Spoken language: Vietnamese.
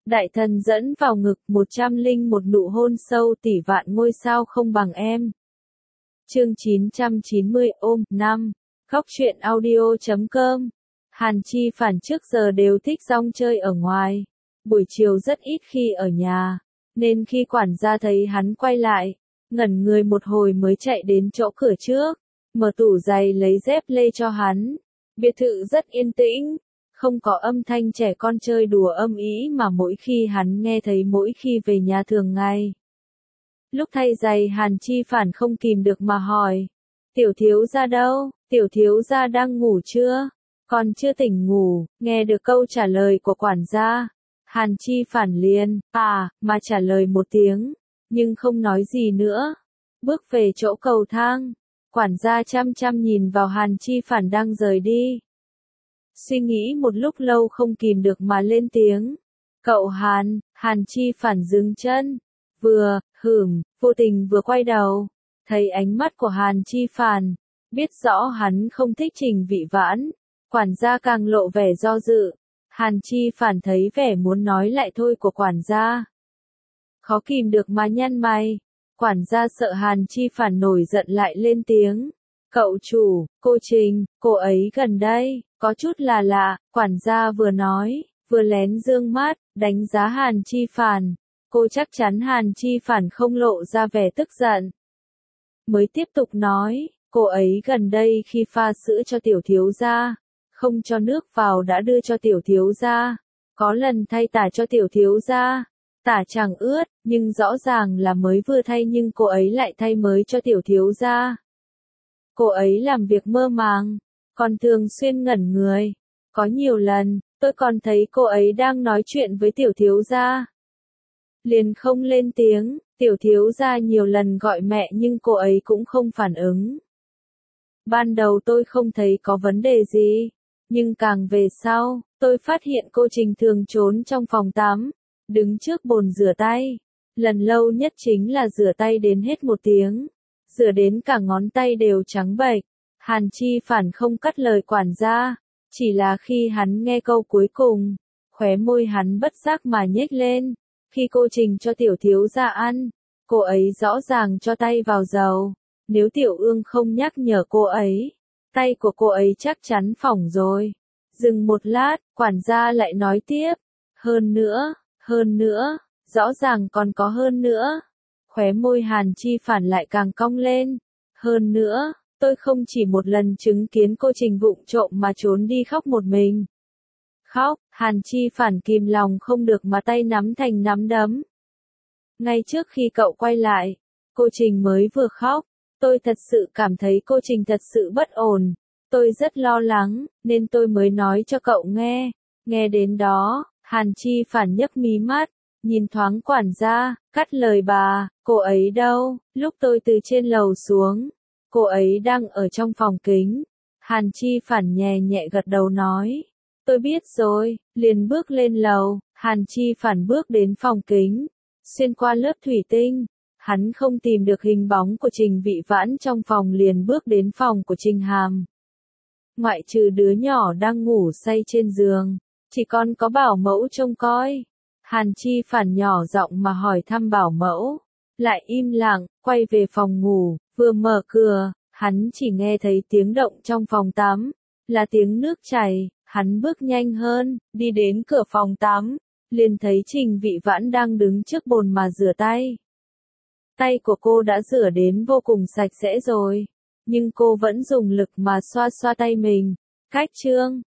Đại thần dẫn vào ngực 101 nụ hôn sâu tỷ vạn ngôi sao không bằng em. Chương 990 ôm 5. Khóc chuyện audio.com. Hàn Chi Phản trước giờ đều thích rong chơi ở ngoài. Buổi chiều rất ít khi ở nhà. Nên khi quản gia thấy hắn quay lại, ngẩn người một hồi mới chạy đến chỗ cửa trước, mở tủ giày lấy dép lê cho hắn. Biệt thự rất yên tĩnh, không có âm thanh trẻ con chơi đùa âm ĩ mà mỗi khi hắn nghe thấy mỗi khi về nhà thường ngày. Lúc thay giày Hàn Chi Phản không kìm được mà hỏi, tiểu thiếu gia đâu, tiểu thiếu gia đang ngủ chưa? Còn chưa tỉnh ngủ. Nghe được câu trả lời của quản gia, Hàn Chi Phản liền, mà trả lời một tiếng, nhưng không nói gì nữa. Bước về chỗ cầu thang, quản gia chăm chăm nhìn vào Hàn Chi Phản đang rời đi. Suy nghĩ một lúc lâu không kìm được mà lên tiếng. Cậu Hàn. Hàn Chi Phản dừng chân, vô tình vừa quay đầu, thấy ánh mắt của Hàn Chi Phản, biết rõ hắn không thích Trình Vị Vãn. Quản gia càng lộ vẻ do dự. Hàn Chi Phản thấy vẻ muốn nói lại thôi của quản gia, khó kìm được mà nhăn mày. Quản gia sợ Hàn Chi Phản nổi giận lại lên tiếng. Cậu chủ, cô Trình, cô ấy gần đây có chút là lạ. Quản gia vừa nói, vừa lén dương mắt, đánh giá Hàn Chi Phản. Cô chắc chắn Hàn Chi Phản không lộ ra vẻ tức giận. Mới tiếp tục nói, cô ấy gần đây khi pha sữa cho tiểu thiếu gia, không cho nước vào đã đưa cho tiểu thiếu gia. Có lần thay tả cho tiểu thiếu gia, tả chẳng ướt, nhưng rõ ràng là mới vừa thay nhưng cô ấy lại thay mới cho tiểu thiếu gia. Cô ấy làm việc mơ màng, còn thường xuyên ngẩn người. Có nhiều lần, tôi còn thấy cô ấy đang nói chuyện với tiểu thiếu gia, liền không lên tiếng. Tiểu thiếu gia nhiều lần gọi mẹ nhưng cô ấy cũng không phản ứng. Ban đầu tôi không thấy có vấn đề gì, nhưng càng về sau, tôi phát hiện cô Trình thường trốn trong phòng tắm, đứng trước bồn rửa tay. Lần lâu nhất chính là rửa tay đến hết 1 tiếng, rửa đến cả ngón tay đều trắng bệch. Hàn Chi Phản không cắt lời quản gia, chỉ là khi hắn nghe câu cuối cùng, khóe môi hắn bất giác mà nhếch lên. Khi cô Trình cho tiểu thiếu gia ăn, cô ấy rõ ràng cho tay vào dầu. Nếu Tiểu Ương không nhắc nhở cô ấy, tay của cô ấy chắc chắn phỏng rồi. Dừng một lát, quản gia lại nói tiếp. Hơn nữa, rõ ràng còn có hơn nữa. Khóe môi Hàn Chi Phản lại càng cong lên. Hơn nữa, tôi không chỉ một lần chứng kiến cô Trình vụng trộm mà trốn đi khóc một mình. Khóc. Hàn Chi Phản kìm lòng không được mà tay nắm thành nắm đấm. Ngay trước khi cậu quay lại, cô Trình mới vừa khóc. Tôi thật sự cảm thấy cô Trình thật sự bất ổn. Tôi rất lo lắng, nên tôi mới nói cho cậu nghe. Nghe đến đó, Hàn Chi Phản nhấc mí mắt, nhìn thoáng quản gia, cắt lời bà. Cô ấy đâu? Lúc tôi từ trên lầu xuống, cô ấy đang ở trong phòng kính. Hàn Chi Phản nhẹ nhẹ gật đầu nói. Tôi biết rồi, liền bước lên lầu. Hàn Chi Phản bước đến phòng kính, xuyên qua lớp thủy tinh. Hắn không tìm được hình bóng của Trình Vị Vãn trong phòng liền bước đến phòng của Trình Hàm. Ngoại trừ đứa nhỏ đang ngủ say trên giường, chỉ còn có bảo mẫu trông coi. Hàn Chi Phản nhỏ giọng mà hỏi thăm bảo mẫu, lại im lặng, quay về phòng ngủ. Vừa mở cửa, hắn chỉ nghe thấy tiếng động trong phòng tắm, là tiếng nước chảy. Hắn bước nhanh hơn, đi đến cửa phòng tắm, liền thấy Trình Vị Vãn đang đứng trước bồn mà rửa tay. Tay của cô đã rửa đến vô cùng sạch sẽ rồi, nhưng cô vẫn dùng lực mà xoa xoa tay mình. Cách chương